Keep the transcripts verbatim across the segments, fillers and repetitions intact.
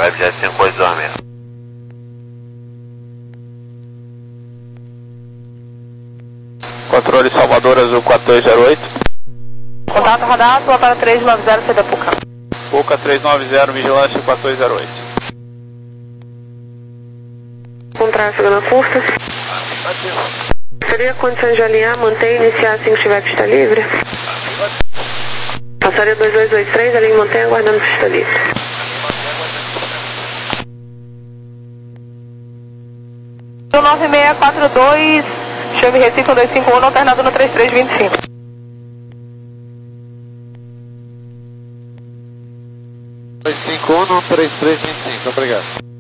Webjet cinco oito dois seis. Controle Salvador Azul quatro dois zero oito. Contato radar, sua para três nove zero, C D Puca. Puca três nove zero, vigilância quatro dois zero oito. Com tráfego na curta. Seria condições de alinhar, manter e iniciar assim que tiver pista livre? Passaria dois dois dois três, alinha e mantém aguardando pista livre. nove seis quatro dois, Chevy Recife dois cinco um, alternado no três três dois cinco. dois cinco um no três três dois cinco, obrigado.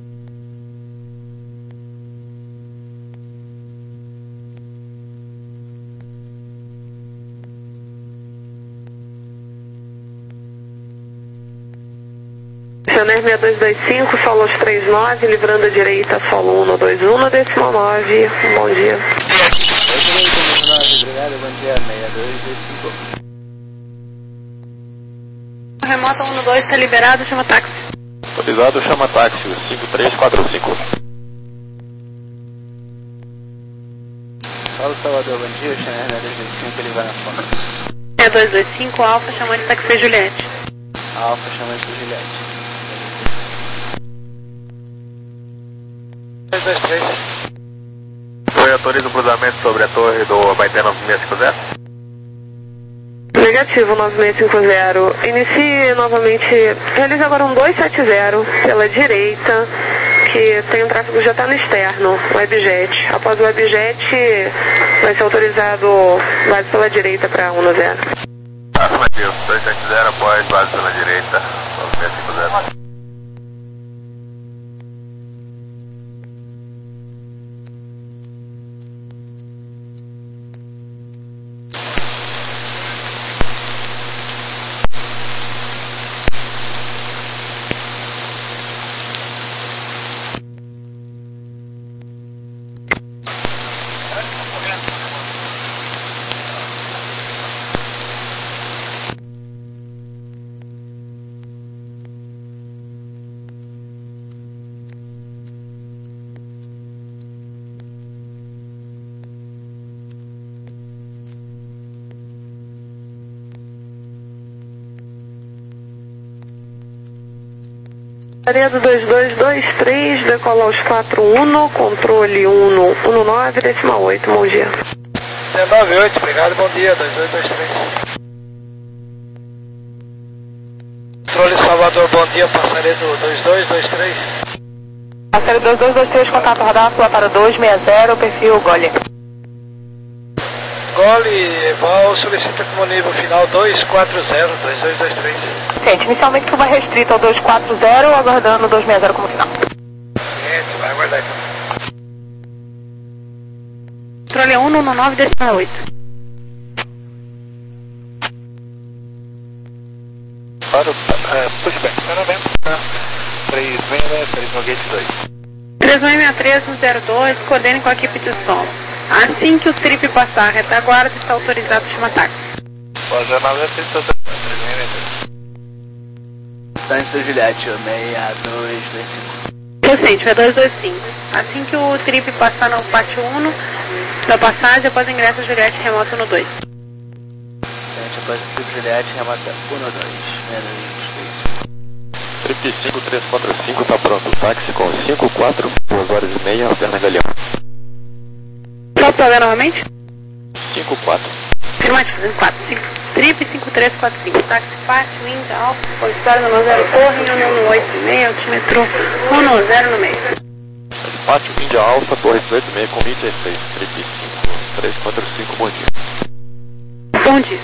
Pioneer seis dois dois cinco, solo aos três nove, livrando a direita, solo um dois um no decimal nove, um bom dia. Obrigado, bom dia, seis dois dois cinco. Remota um dois, está liberado, chama táxi. Autorizado, chama táxi, cinco três quatro cinco. Fala, Salvador, bom dia, Channel seis dois dois cinco, ele vai na fome. seis dois dois cinco, Alfa, chamando de táxi Juliette. Alfa, chamando de Juliette. dois dois três. Foi autoriza o cruzamento sobre a torre do Abaeté nove seis cinco zero? Negativo, nove seis cinco zero. Inicie novamente, realize agora um dois sete zero pela direita, que tem um tráfego já está no externo, Webjet. Após o Webjet, vai ser autorizado base pela direita para um zero. Afirmativo, dois sete zero após base pela direita, nove seis cinco zero. Área do dois dois dois três, decola aos quatro um, controle um um nove, decimal oito, bom dia. nove oito, obrigado, bom dia, dois dois dois três. Controle Salvador, bom dia, passaria do dois dois dois três. Passaria dois dois dois três, contato radar, sua para dois seis zero, perfil Gole. Gole, Eval, solicita como nível final dois quatro zero, dois dois dois três. Gente, inicialmente suba restrito ao dois quatro zero, aguardando dois seis zero como final. Gente, vai aguardar então. Controle um um nove, decimal oito. Para o uh, pushback, parabéns, três seis seis três no gate dois. três um seis três um zero dois, coordene com a equipe de som. Assim que o trip passar a retaguarda, está autorizado chama táxi. Pós a nave três seis seis Santa Juliette, seis dois dois cinco. Recente, é dois dois cinco. Assim que o trip passar no pátio um da passagem, após o ingresso, Juliette remota no dois. Gente, após o trip Juliette, remota um dois, seis dois dois cinco. Trip cinco três quatro cinco está pronto. Táxi com cinco quatro, duas horas e meia, alterna Galeão. Pode pagar novamente? cinco quatro. Afirmativo, quatro cinco. Trip cinco três quatro cinco. Táxi Pátio, Wind, Alfa, Policiário no zero, Torre, um oito seis, altímetro um zero no meio. Pátio Índia Alfa, Torre dezoito seis, com vinte e seis. Trip cinco três quatro cinco, bom dia. Bom dia.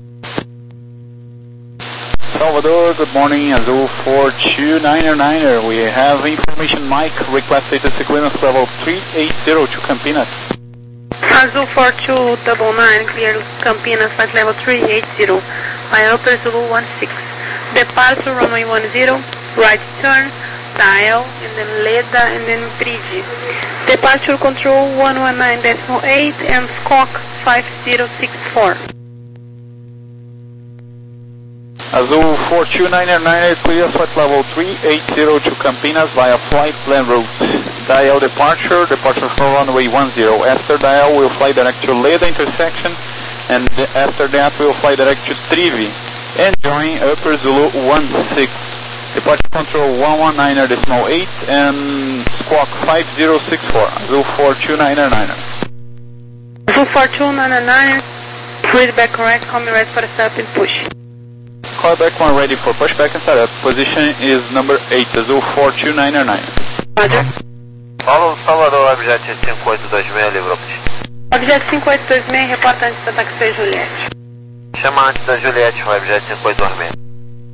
Salvador, good morning, Azul four two niner niner. We have information Mike requested the sequence level three eight zero to Campinas. Azul four two nine nine, clear Campinas, flight level three eight zero. Aeroplace Zulu one six. Departure runway one zero, right turn, dial, and then Leda, and then Bridge. Departure control one one nine point eight and Squawk five zero six four. Azul four two nine nine, clear flight level three eight zero to Campinas via flight plan route. Dial departure, departure for runway one zero. After dial, we'll fly direct to Leda intersection, and after that, we'll fly direct to Trivi. And join Upper Zulu one six. Departure control one one nine decimal eight and squawk five zero six four. Azul four two nine nine. Azul four two nine nine, read back correct, call me ready for the setup and push. Call back one ready for pushback and setup. Position is number eight, Azul four two nine nine. Roger. Paulo, Salvador, Objet cinco oito dois seis, livrou. Objet cinco oito dois seis, reporta antes do ataque seis Juliette. Chama antes da Juliette, o Objet cinco oito dois seis.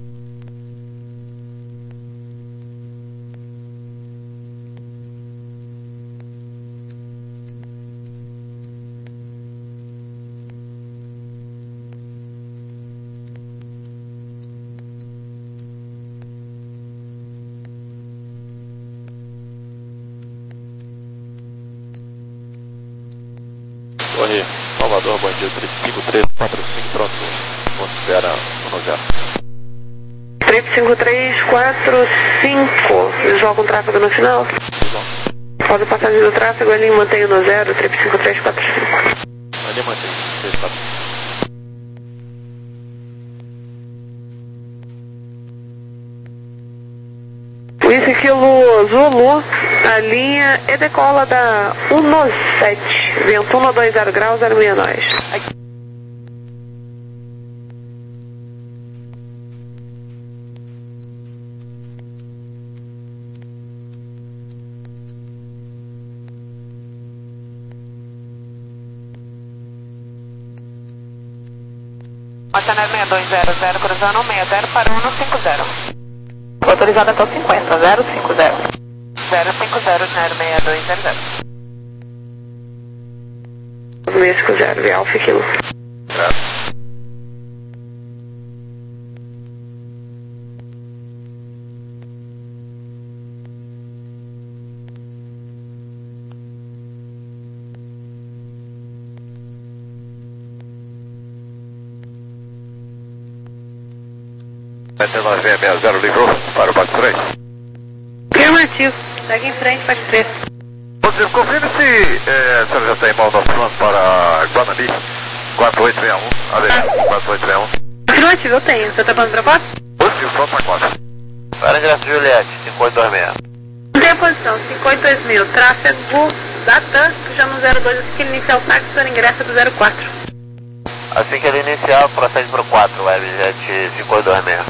Torre Salvador, bom dia, três cinco três quatro cinco, pronto, considera um zero. três cinco três quatro cinco, visual com tráfego no final. Pode passagem do tráfego, ali mantém no zero, três cinco três quatro cinco. Ali mantém, três quatro cinco. Whisky Kilo Zulu, a linha e decola da um sete, vento um dois zero graus, zero seis nós. Matanel seis dois zero zero, cruzando seis zero para um cinco zero. Autorizado até o cinquenta, zero cinco zero. zero cinco zero zero seis dois zero zero. seis cinco zero, via Alfa Kilo. sete nove seis seis zero, livrou para o box três. Afirmativo, segue em frente, faz três. Positivo, confirme se é, a senhora já tem mal nosso plano para Guanambi, quatro oito seis um, adeus, quatro oito seis um. Afirmativo, eu tenho, você tá falando pra quatro? Positivo, pronto para quatro. Para ingresso Juliette, cinco oito dois seis. Tem a posição, cinco oito dois mil, tráfego da T A M, já no zero dois, assim que ele iniciar o táxi, para ingresso do zero quatro. Assim que ele iniciar, procede para o quatro, Webjet cinco oito dois seis.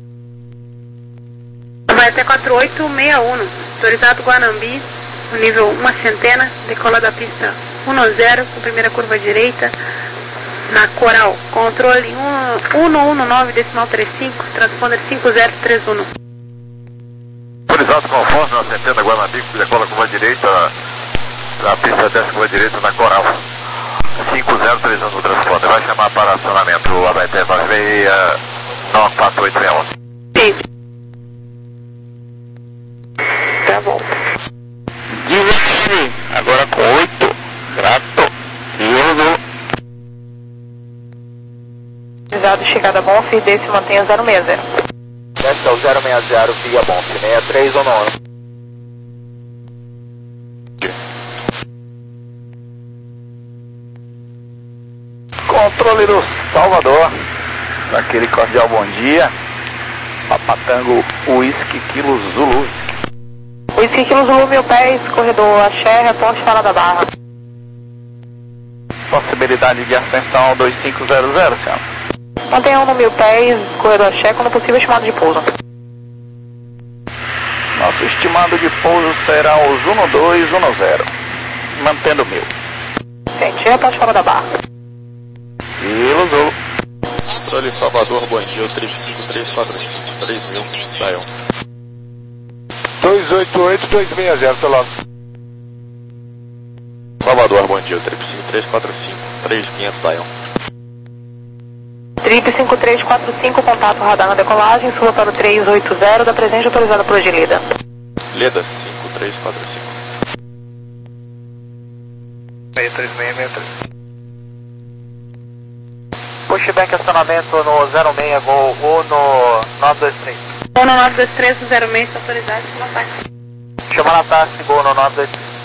Vai até quatro oito seis um, autorizado Guanambi, no nível uma centena, decola da pista um zero, com primeira curva direita, na Coral, controle um um nove decimal trinta e cinco, transponder cinco zero três um. Autorizado conforme na centena Guanambi, decola curva direita, a pista desce curva direita na Coral, cinco zero três um no transponder, vai chamar para acionamento o A B T nove seis nove quatro oito seis um. Tá bom. Divirte-se, agora com oito, grato, Diogo. Autorizado, chegada bom, F D se mantenha zero seis zero. Desce ao zero seis zero, via bom, sessenta e três ou não? Controle do Salvador, daquele cordial bom dia. Papatango Whisky Kilo Zulu. Whisky Kilo Zulu, mil pés, corredor Axé, reporte Fala da Barra. Possibilidade de ascensão dois cinco zero zero, senhor. Mantenham no mil pés, corredor Axé, quando possível chamado de pouso. Nosso estimado de pouso será os um dois um zero, mantendo mil. Gente, reporte Fala da Barra. Kilo Zulu. Controle Salvador, bom dia, três cinco três quatro cinco três mil, Zion. dois oito oito dois seis zero, seu lado. Salvador, bom dia, três cinco três quatro cinco três mil e quinhentos, Zion. Trip cinco três quatro cinco, contato radar na decolagem, sua para o três oito zero, da presente autorizada por Leda. Leda, cinco três quatro cinco. seis três seis seis três. Push pushback acionamento no zero seis, Gol, ou no nove dois três. Gol no nove dois três, no zero seis, está autorizado, chama táxi. Chama na táxi, Gol no nove dois três.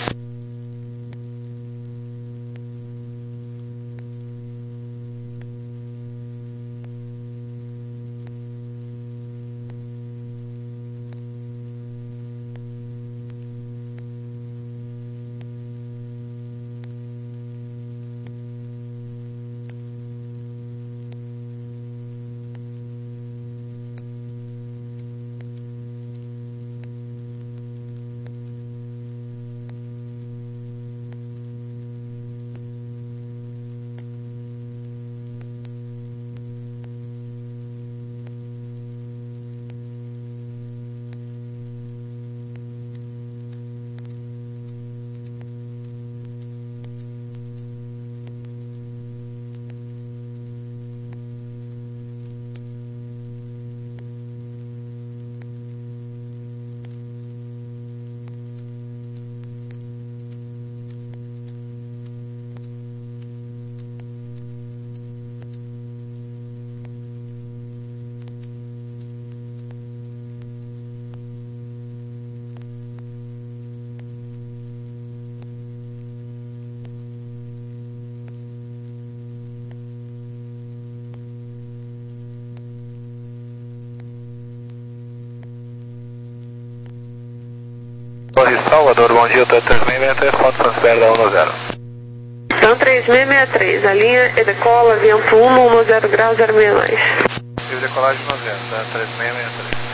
Torre Salvador, bom dia, três seis seis três, ponto transfer da um zero. Então três seis seis três, a linha é decola, vento um, zero grau, zero seis mais. E decolagem no vento, tá? três seis seis três.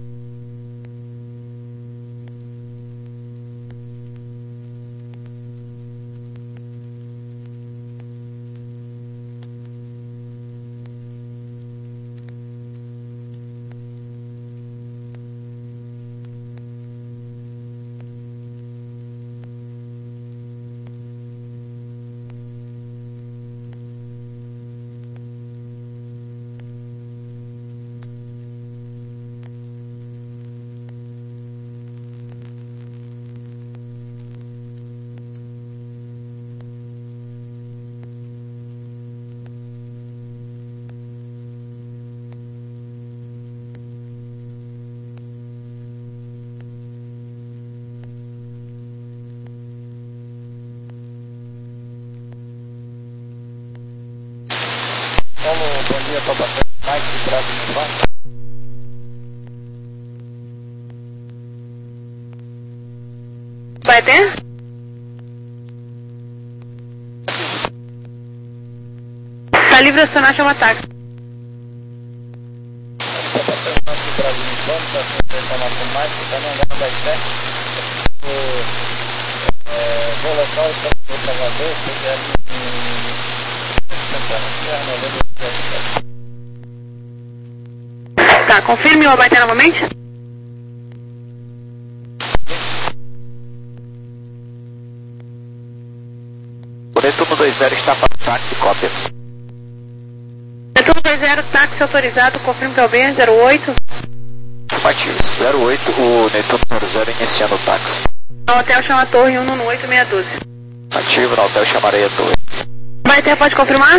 Bom dia, Papa Mike, de Brasil no Banco. Vai ter? Tá livre acionar, chama táxi. Brasil no Banco, tá sendo informação mais, tá não andando das sete. Vou local, estamos no Salvador, porque é Tá, confirme o abater novamente. Boleto um dois zero está para o táxi, cópia. Boleto um dois zero, táxi autorizado, confirme que é o B zero oito. Afirmativo, zero oito, o Netuno zero zero iniciando o táxi. No hotel chama a torre um no oito seis um dois. Ativo, no hotel chamarei a torre. Abater, pode confirmar?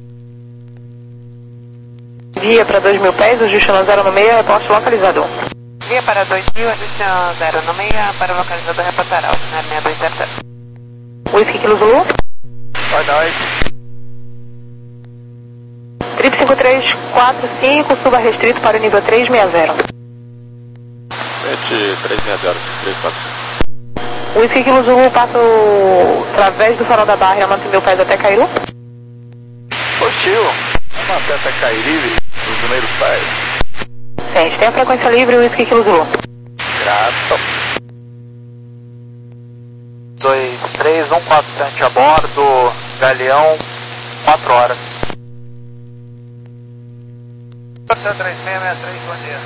Via para dois mil pés, ajuste no zero seis, reposto localizador. Via para dois mil, ajuste no zero seis, para localizador reportar alto, né? seis dois zero zero. Whisky Kilo Zulu. Boa noite. Trip cinco três quatro cinco, suba restrito para o nível três seis zero. sete três seis zero, três quatro. Whisky Kilo Zulu, passo através do farol da barra, mantém mil pés até Cairu. Positivo. Vamos até Cairi, os primeiros pés. Sente, tem a frequência livre, Whisky Kilo Zulu. Grato. dois três um quatro sete a bordo, Galeão, quatro horas. três seis seis três, bom dia.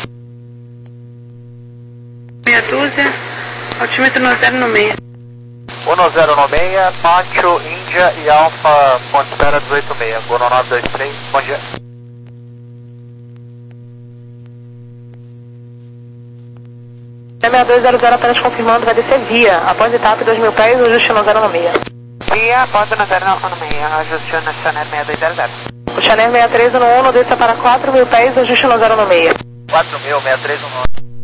Meia dúzia, altímetro no zero no meio. um zero no seis, Pátio, Índia e Alfa, ponto espera dezoito seis, Gono nove dois três, bom dia. seis dois zero zero apenas confirmando, vai descer via, após etapa dois mil pés, ajuste no zero seis. Via, após no zero seis, ajuste no Chanel seis dois zero zero. Channel seis três um um, desça para quatro mil pés, ajuste no zero no meio. quatro mil, seis três um um.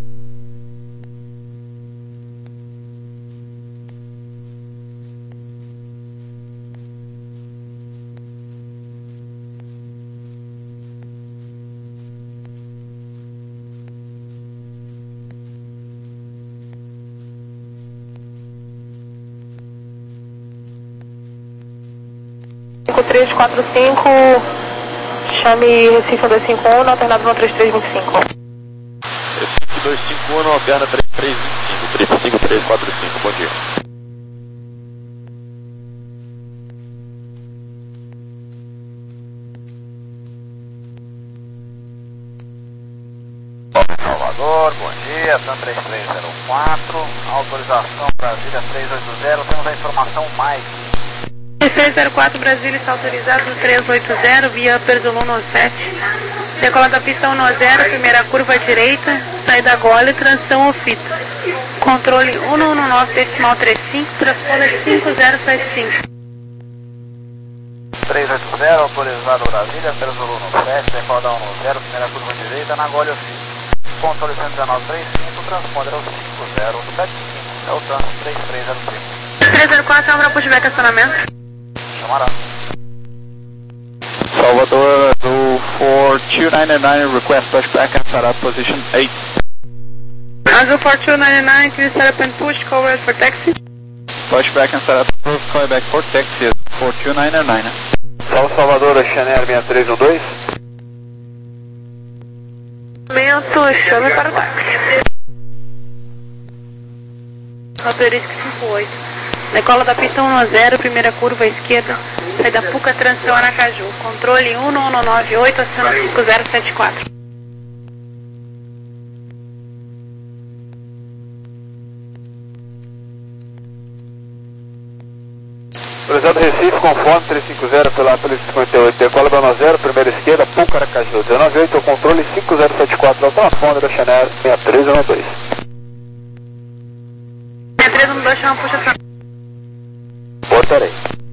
cinco três quatro cinco, chame Recife dois cinco um, alternado no três três dois cinco. Recife dois cinco um, alterna três três dois cinco, cinco três quatro cinco, bom dia. Salvador, bom dia, TAM três três zero quatro, autorização Brasília três oito zero, temos a informação Mike. três três zero quatro Brasília está autorizado no três oito zero, via Perzolão no sete. Decola da pista um zero, primeira curva à direita, saída gole, transição ofita. Controle um um nove decimal trinta e cinco, transponder cinco zero sete cinco. três oito zero, autorizado Brasília, Perzolão no sete, decola da um zero, primeira curva à direita, na gole ofita. Controle cento e dezenove trinta e cinco, transponder ao cinco zero sete cinco, é o TAM três três zero cinco. três zero quatro, chama para pushback acionamento. Chamará. Salvador, do four two nine nine, request pushback and set up position eight. Azul four two nine nine, please set up and push, coverage for taxi. Pushback and set up, call back for taxi, four two nine nine. Salve Salvador, Channel seis três um dois. Momento, chame para o táxi. Roteirista cinco oito. Decola da pista um zero, primeira curva à esquerda, saída Puca, transição Aracaju. Controle um um nove oito, aciona cinco zero sete quatro. Autorizado Recife, conforme três cinco zero pela pela cinquenta e oito, decola da um zero, primeira esquerda, Puca, Aracaju. dezenove oito, controle cinco zero sete quatro, ao transponder da Channel seis três um dois. seis três um dois, chama puxa acionamento. Portarei.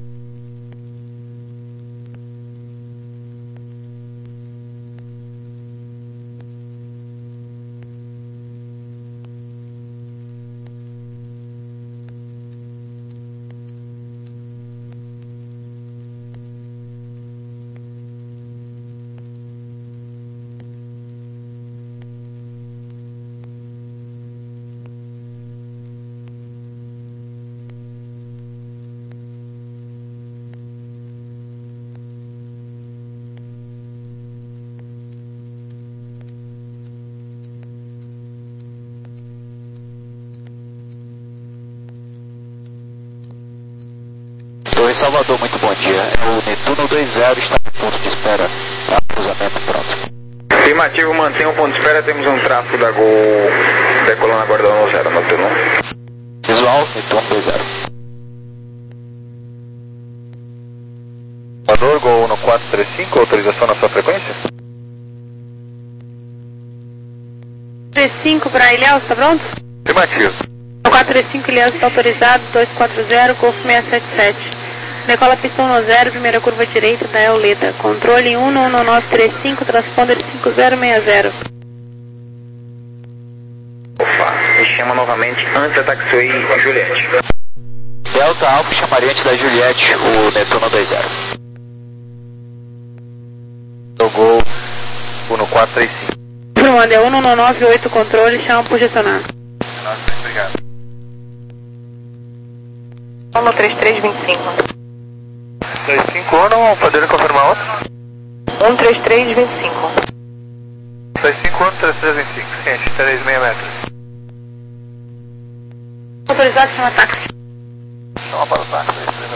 Torre Salvador, muito bom dia. É o Netuno dois zero, está em ponto de espera. Cruzamento pronto. Afirmativo, mantenha o ponto de espera, temos um tráfego da Gol decolando agora da um zero, Netuno. Visual, Netuno dois zero. Salvador, Gol no quatro três cinco, autorização na sua frequência? três cinco para Ilhéus, está pronto? Afirmativo. quatro três cinco, Ilhéus está autorizado, dois quatro zero, Golfo seis sete sete. Decola pista um zero, primeira curva direita da Euleda. Controle um um nove três cinco, transponder cinco zero seis zero. Opa, me chama novamente antes da taxiway Juliette. Delta Alfa chamaria antes da Juliette o Netuno dois zero. Gol no quatro três cinco. Comando é um um nove oito, controle, chama por gestionar. Obrigado. um três três dois cinco. dois cinco um, poderia confirmar outro? um três três dois cinco. dois cinco um, três três dois cinco, ciente, três seis metros. Autorizado, chama táxi. Chama para o táxi,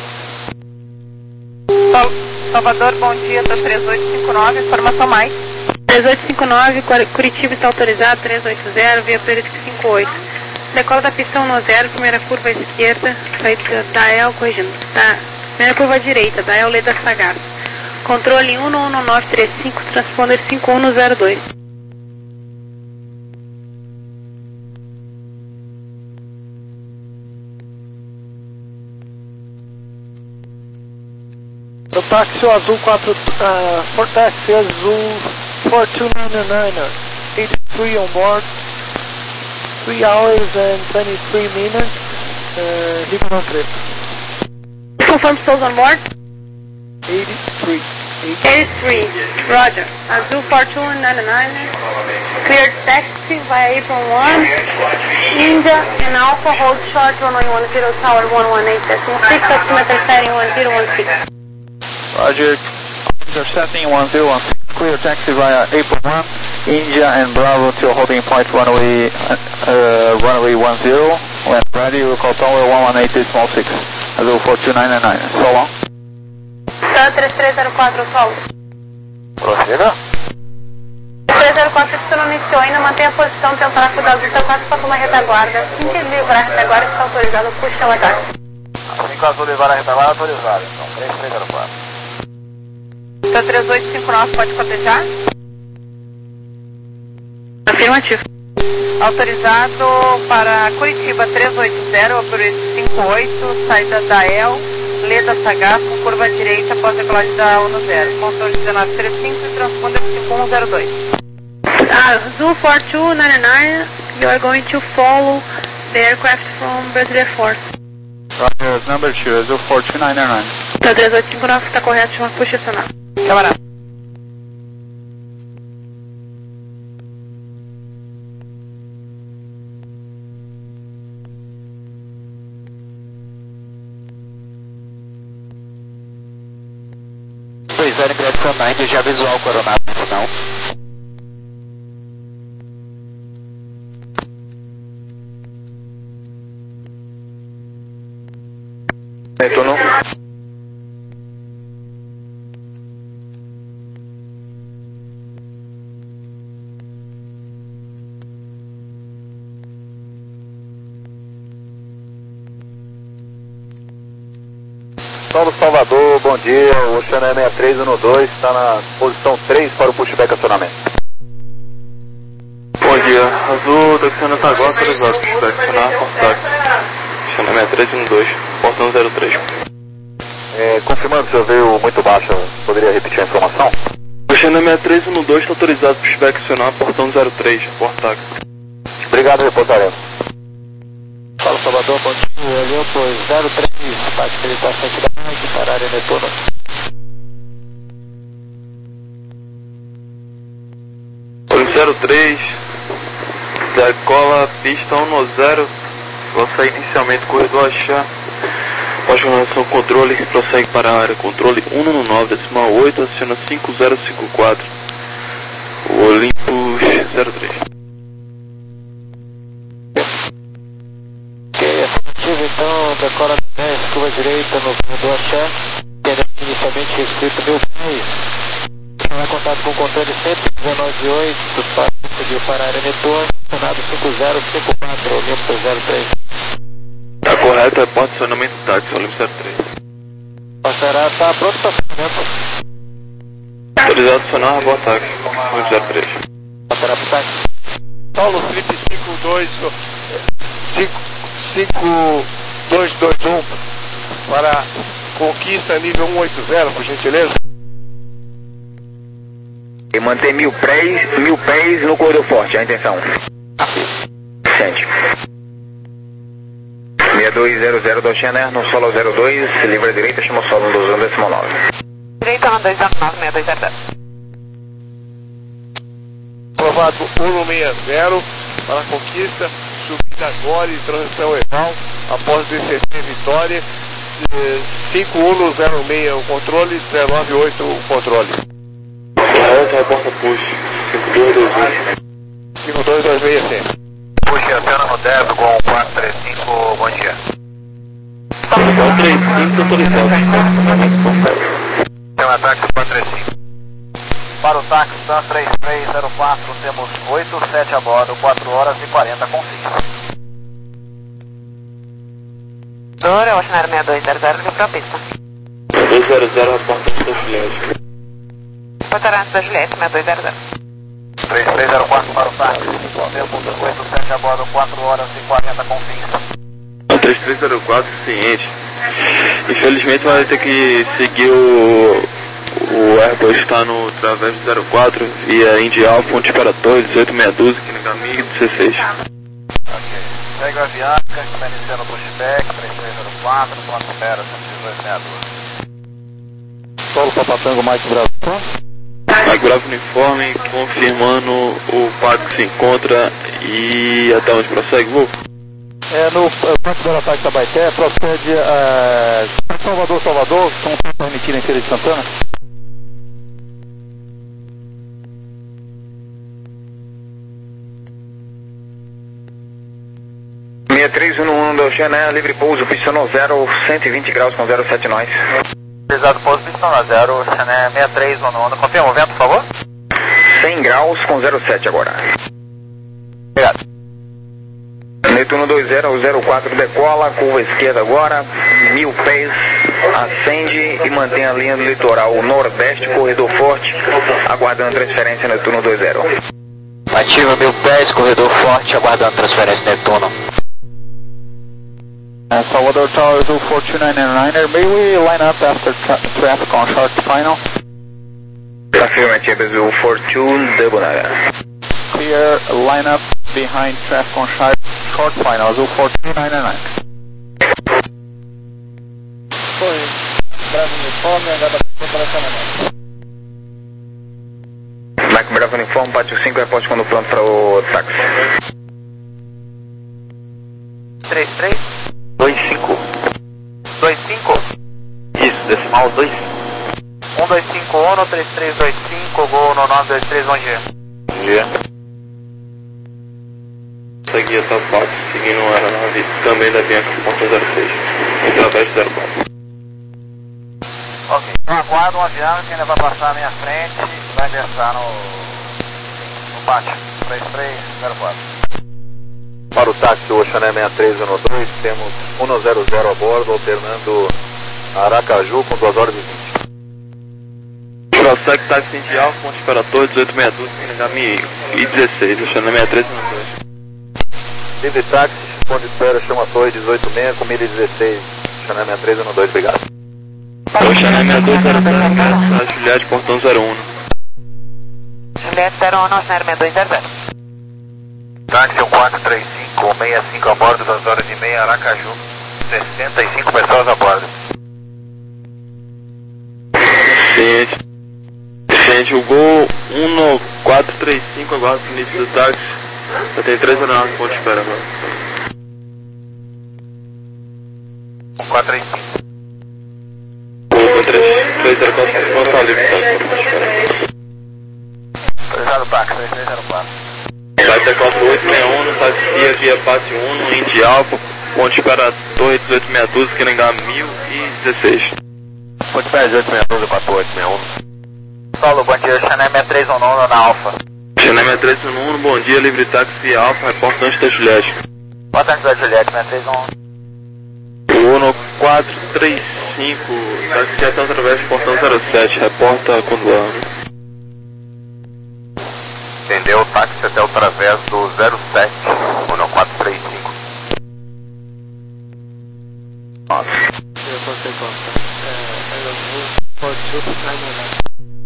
Sal Salvador, bom dia, da três oito cinco nove, informação mais. três oito cinco nove, Curitiba está autorizado, três oito zero, via Período cinco oito. Decola da pista um zero, primeira curva à esquerda, saída da E L, corrigindo, da primeira curva à direita, da Euleda Sagar. Controle um um nove três cinco, transponder cinco um zero dois. O táxi azul quatro, uh, for táxi azul four two nine nine, eighty-three on board, three hours and twenty-three minutes, uh, Rio Grande do Sul. Confirm souls on board? eighty-three. eighty-three, Roger. Azul four two nine nine, cleared taxi via Apron one, India and Alpha, hold short runway one zero, tower one one eight, decimal six, altimeter setting one zero one six. Roger, intercepting one zero one six, clear taxi via Apron one, India and Bravo to holding point runway, uh, runway one zero. When ready, we'll call tower one one eight decimal six, Azul four two nine nine. So long. Tá três três zero quatro, solo. Prossiga. três zero quatro estacionou iniciou, ainda mantém a posição, tem o tráfego da Azul, quatro para uma retaguarda. Assim que livrar a retaguarda está autorizado, puxa o ataque. Assim que o Azul levar a retaguarda, autorizado. Então, três três zero quatro. Tá três oito cinco nove, pode cotejar? Afirmativo. Autorizado para Curitiba três oito zero, operate cinco oito, saída da E L, Leda Sagaz, com curva direita após decolagem da um zero. Controle dezenove trinta e cinco e transponder cinco um zero dois. Azul four two nine nine, you are going to follow the aircraft from Brazil Air Force. Roger, number two, Azul four two nine nine. Tá três oito cinco nove, está correto, chama posicionar. Camarada. dois zero ingressão na Índia, já visual coronado, não. Retorno. Paulo Salvador, bom dia, o Oceano sessenta e três um dois está na posição três para o pushback acionamento. Bom dia, Azul, Daxiana Taguá, autorizado, pushback acionar, contato. Oceano sessenta e três um dois, portão zero três. É, confirmando, o senhor veio muito baixo, poderia repetir a informação? Oceano sessenta e três um dois está autorizado, pushback acionar, portão zero três, portax. Obrigado, reportaremos. Fala Salvador, bom dia, Leandro zero três, parte que ele está frente da Nike para a área Netuno. zero três, decola pista um zero, prossegue inicialmente corredor achar, pós-organização controle, prossegue para a área controle cento e nove decimal oito, aciona cinco zero cinco quatro, o Olympus zero três. Então, decola dez, curva direita no corredor Axé, tendo inicialmente escrito mil pés. Vai contato com o controle cento e dezenove oito, para para a área Netuno, acionado cinco zero cinco quatro, Olympus zero três. Está correto, é porta de acionamento táxi, Olympus zero três. Passará, está pronto para acionamento. Autorizado a acionar, boa táxi, Olympus zero três. Passará para o táxi. Paulo Felipe cinco dois cinco dois dois um para conquista nível cento e oitenta, por gentileza. E manter mil pés, mil pés no corredor forte, a intenção. Sente. seis dois zero zero do Oceano, no solo zero dois, livre direita, chama o solo um decimal nove. Direita no dois zero nove, seis dois zero zero. Aprovado cento e sessenta para conquista, subida agora e transição eval, após D C T Vitória, cinco um zero seis o controle, dezenove oito o controle. Correto, reporta push, cinco dois dois um. cinco dois dois seis sim. Push, aciona no débito com quatro três cinco, bom dia. quatro três cinco autorizado. Tem um ataque quatro três cinco. Para o táxi TAM três três zero quatro, temos oito sete a bordo, quatro horas e quarenta com cinco. Dora, Oceano sessenta e dois zero zero, para a pista. dois zero zero, reportante da Juliette. Patarante da Juliette, sessenta e dois zero zero. três três zero quatro para o táxi, temos oito sete a bordo, quatro horas e quarenta com cinco. três três zero quatro, ciente. Infelizmente vai ter que seguir o, o Airbus está no Traverso zero quatro via Indy Alpha, ponte Imperator, dezoito meia dúzia, aqui no caminho dezesseis. Ok. Segue o Avianca, está iniciando o pushback, três três zero quatro, ponto espera, cento e dois meia dúzia. Solo Papatango, Mike Bravo. Mike Bravo uniforme, confirmando o P A C que se encontra e até onde prossegue, voo? É, no ponto do ataque da Baité, procede a uh, Salvador, Salvador, estão permitindo em Feira de Santana. seis três um um do Xané, livre pouso, posicionou zero, cento e vinte graus com zero sete nós. Utilizado pouso, posicionou zero, Xané seis três um um, confirma o vento, por favor? cem graus com zero sete agora. Obrigado. Netuno dois zero zero quatro decola, curva esquerda agora, mil pés, acende e mantém a linha do litoral nordeste, corredor forte, aguardando transferência Netuno dois zero. Ativa mil pés, corredor forte, aguardando transferência Netuno. Uh, Salvador Tower do four two nine niner, may we line up after tra traffic on short final? Affirmative, Brazil four two, double nine. Clear, line up behind traffic on short, short final, Azul four two nine nine. Foi. Bravo uniforme, H W operacionamento. Mike Bravo uniforme, pátio cinco, reporte quando pronto para o táxi. três três dois cinco. dois cinco Isso, decimal dois. um dois cinco um, três três dois cinco, gol no nove dois três, bom dia. Bom dia. Segui essa parte, seguindo a aeronave também da Bianca ponto zero seis, através zero quatro. Ok, então aguardo um avião que ainda vai passar à minha frente e vai ingressar no, no pátio, três três zero quatro. Para o táxi Oxané seis três um dois, temos um zero zero a bordo, alternando Aracaju com duas horas e vinte. Prossegue táxi Indy Alpha, ponte Imperator, dezoito meia dúzia, Kinegami e dezesseis, Oxané seis três um dois. Livre táxi, ponto de espera, chama Torre dezoito seis com mil e dezesseis, Oxané seis três um dois, obrigado. Oxané seis dois zero sete, Juliette, portão zero um. Juliette zero um, Oxané seis dois zero zero. Táxi um quatro três cinco, sessenta e cinco a bordo, duas horas e meia, Aracaju, sessenta e cinco pessoas a bordo. Ciente. Ciente, o Gol um quatro três cinco, aguarda o início do táxi. Já tem três aeronaves ponto de espera agora. um quatro três cinco. O três zero quatro, ponto tá livre, táxi ponto de espera. Autorizado táxi, três três zero quatro. Táxi quatro oito seis um, táxi via Passe um, Indy Alpha, ponte para Torre dezoito meia dúzia, Kinegami mil e dezesseis. Ponte para dezoito meia dúzia, quatro oito seis um. Paulo, bom dia, Xané seis três um nove na Alfa. Xané seis três um um, bom dia, livre táxi Alpha, reportante da Juliette. Boa tarde da Juliette, seis três um um. Uno quatro três cinco, táxi até através do portão zero sete, reporta quando ano. Entendeu o táxi até o través do zero sete, Uno quatro três cinco. Eu postei conta. É, Azul four two nine nine.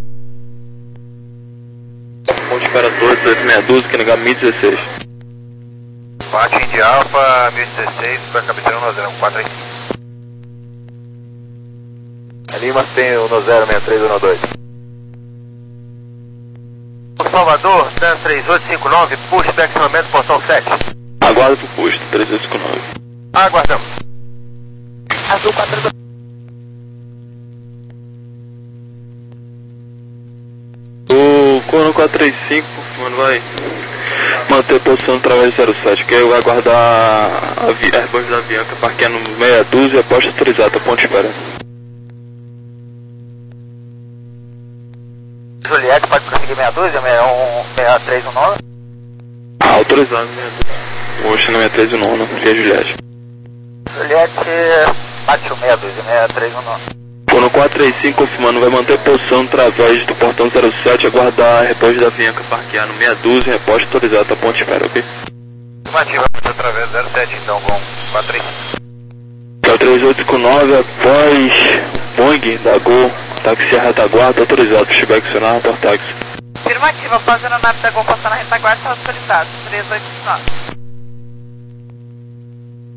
Ponte Imperator dezoito meia dúzia, Kinegami mil e dezesseis. Pátio Indy Alpha mil e dezesseis, para cabeceira um zero quatro três cinco. A Lima tem o um zero seis três um dois. Salvador, zero três oito cinco nove, push back acionamento, portão sete. Aguarda pro posto, três oito cinco nove. Aguardamos. Azul quatro dois. O Corno quatro três cinco, mano, vai manter posição através do zero sete, que eu aguardar a Airbus da Bianca parqueando meia dúzia, posta autorizada, ponte espera. Juliette, pode prosseguir meia dúzia, seis três um nove? Ah, autorizado, meia dúzia. O Oxané seis três um nove, que é Juliette. Juliette, pátio meia dúzia, seis três um nove. Corno quatro três cinco, confirmando, vai manter posição através do portão zero sete, aguardar a Airbus da Bianca parquear no meia dúzia, reposta autorizada, ponte espera, ok? Estimativa através zero sete, então, bom, quatro três cinco. três oito cinco nove após Boeing da Gol, táxi Serra Retaguarda, autorizado para chegar a acionar por táxi. Afirmativa, após a aeronave da Gol passar na retaguarda, está autorizado, três oito nove.